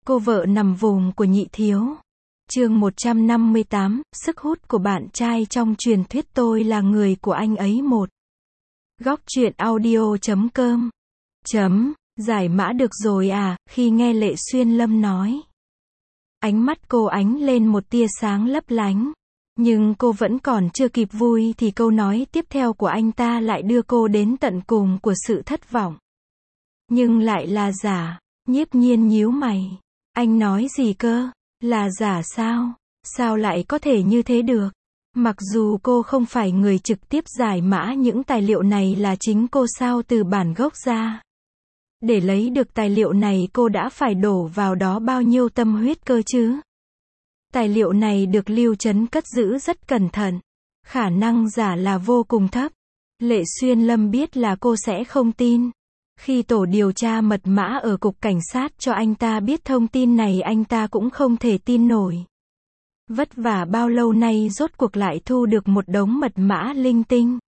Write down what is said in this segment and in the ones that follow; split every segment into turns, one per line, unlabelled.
Cô vợ nằm vùng của Nhị Thiếu. Chương 158, sức hút của bạn trai trong truyền thuyết tôi là người của anh ấy. Một Góc truyện audio.com Giải mã được rồi à, khi nghe Lệ Xuyên Lâm nói. Ánh mắt cô ánh lên một tia sáng lấp lánh. Nhưng cô vẫn còn chưa kịp vui thì câu nói tiếp theo của anh ta lại đưa cô đến tận cùng của sự thất vọng. Nhưng lại là giả. Nhiếp Nhiên nhíu mày. Anh nói gì cơ? Là giả sao? Sao lại có thể như thế được? Mặc dù cô không phải người trực tiếp giải mã những tài liệu này là chính cô sao từ bản gốc ra. Để lấy được tài liệu này cô đã phải đổ vào đó bao nhiêu tâm huyết cơ chứ? Tài liệu này được Lưu Trấn cất giữ rất cẩn thận. Khả năng giả là vô cùng thấp. Lệ Xuyên Lâm biết là cô sẽ không tin. Khi tổ điều tra mật mã ở cục cảnh sát cho anh ta biết thông tin này anh ta cũng không thể tin nổi. Vất vả bao lâu nay rốt cuộc lại thu được một đống mật mã linh tinh.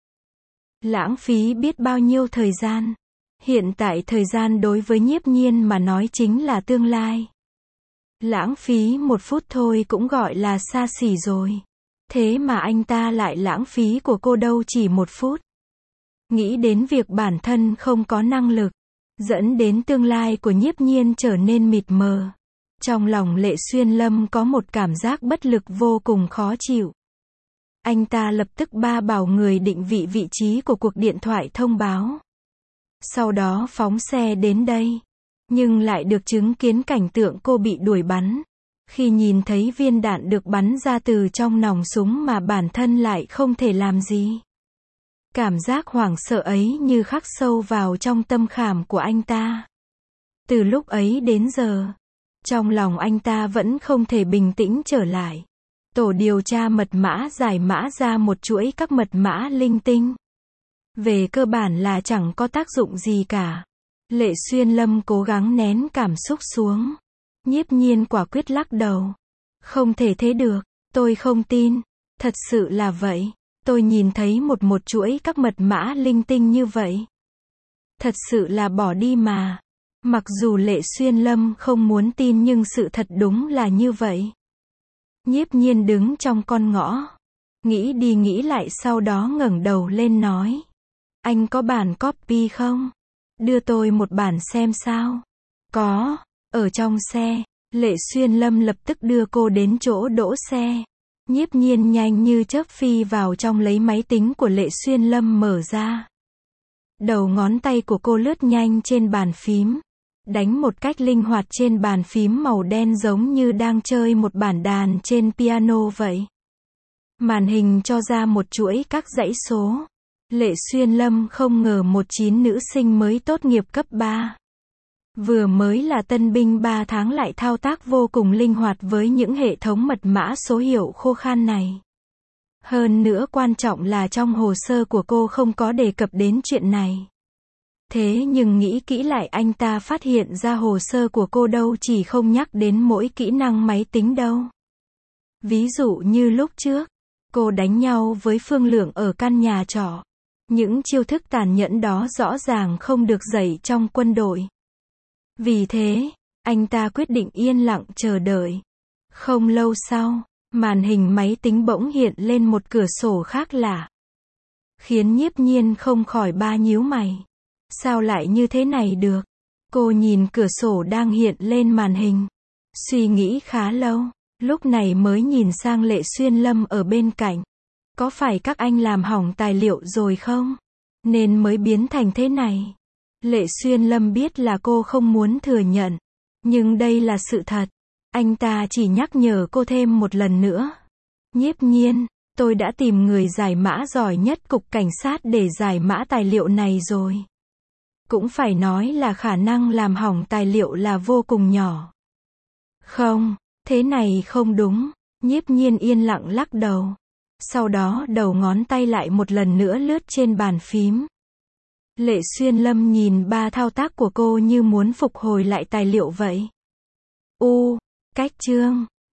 Lãng phí biết bao nhiêu thời gian. Hiện tại thời gian đối với Nhiếp Nhiên mà nói chính là tương lai. Lãng phí 1 phút thôi cũng gọi là xa xỉ rồi. Thế mà anh ta lại lãng phí của cô đâu chỉ 1 phút. Nghĩ đến việc bản thân không có năng lực, dẫn đến tương lai của Nhiếp Nhiên trở nên mịt mờ. Trong lòng Lệ Xuyên Lâm có một cảm giác bất lực vô cùng khó chịu. Anh ta lập tức bảo người định vị vị trí của cuộc điện thoại thông báo. Sau đó phóng xe đến đây. Nhưng lại được chứng kiến cảnh tượng cô bị đuổi bắn. Khi nhìn thấy viên đạn được bắn ra từ trong nòng súng mà bản thân lại không thể làm gì. Cảm giác hoảng sợ ấy như khắc sâu vào trong tâm khảm của anh ta. Từ lúc ấy đến giờ, trong lòng anh ta vẫn không thể bình tĩnh trở lại. Tổ điều tra mật mã giải mã ra một chuỗi các mật mã linh tinh. Về cơ bản là chẳng có tác dụng gì cả. Lệ Xuyên Lâm cố gắng nén cảm xúc xuống. Nhiếp Nhiên quả quyết lắc đầu. Không thể thế được, tôi không tin. Thật sự là vậy. Tôi nhìn thấy một chuỗi các mật mã linh tinh như vậy. Thật sự là bỏ đi mà. Mặc dù Lệ Xuyên Lâm không muốn tin nhưng sự thật đúng là như vậy. Nhiếp Nhiên đứng trong con ngõ. Nghĩ đi nghĩ lại sau đó ngẩng đầu lên nói. Anh có bản copy không? Đưa tôi một bản xem sao. Có, ở trong xe. Lệ Xuyên Lâm lập tức đưa cô đến chỗ đỗ xe. Nhiếp Nhiên nhanh như chớp phi vào trong lấy máy tính của Lệ Xuyên Lâm mở ra. Đầu ngón tay của cô lướt nhanh trên bàn phím. Đánh một cách linh hoạt trên bàn phím màu đen giống như đang chơi một bản đàn trên piano vậy. Màn hình cho ra một chuỗi các dãy số. Lệ Xuyên Lâm không ngờ 19 nữ sinh mới tốt nghiệp cấp 3. Vừa mới là tân binh 3 tháng lại thao tác vô cùng linh hoạt với những hệ thống mật mã số hiệu khô khan này. Hơn nữa quan trọng là trong hồ sơ của cô không có đề cập đến chuyện này. Thế nhưng nghĩ kỹ lại anh ta phát hiện ra hồ sơ của cô đâu chỉ không nhắc đến mỗi kỹ năng máy tính đâu. Ví dụ như lúc trước, cô đánh nhau với Phương Lượng ở căn nhà trọ. Những chiêu thức tàn nhẫn đó rõ ràng không được dạy trong quân đội. Vì thế, anh ta quyết định yên lặng chờ đợi. Không lâu sau, màn hình máy tính bỗng hiện lên một cửa sổ khác lạ. Khiến Nhiếp Nhiên không khỏi nhíu mày. Sao lại như thế này được? Cô nhìn cửa sổ đang hiện lên màn hình. Suy nghĩ khá lâu, lúc này mới nhìn sang Lệ Xuyên Lâm ở bên cạnh. Có phải các anh làm hỏng tài liệu rồi không? Nên mới biến thành thế này. Lệ Xuyên Lâm biết là cô không muốn thừa nhận. Nhưng đây là sự thật. Anh ta chỉ nhắc nhở cô thêm một lần nữa. Nhiếp Nhiên, tôi đã tìm người giải mã giỏi nhất cục cảnh sát để giải mã tài liệu này rồi. Cũng phải nói là khả năng làm hỏng tài liệu là vô cùng nhỏ. Không, thế này không đúng. Nhiếp Nhiên yên lặng lắc đầu. Sau đó đầu ngón tay lại một lần nữa lướt trên bàn phím. Lệ Xuyên Lâm nhìn thao tác của cô như muốn phục hồi lại tài liệu vậy. Cách chương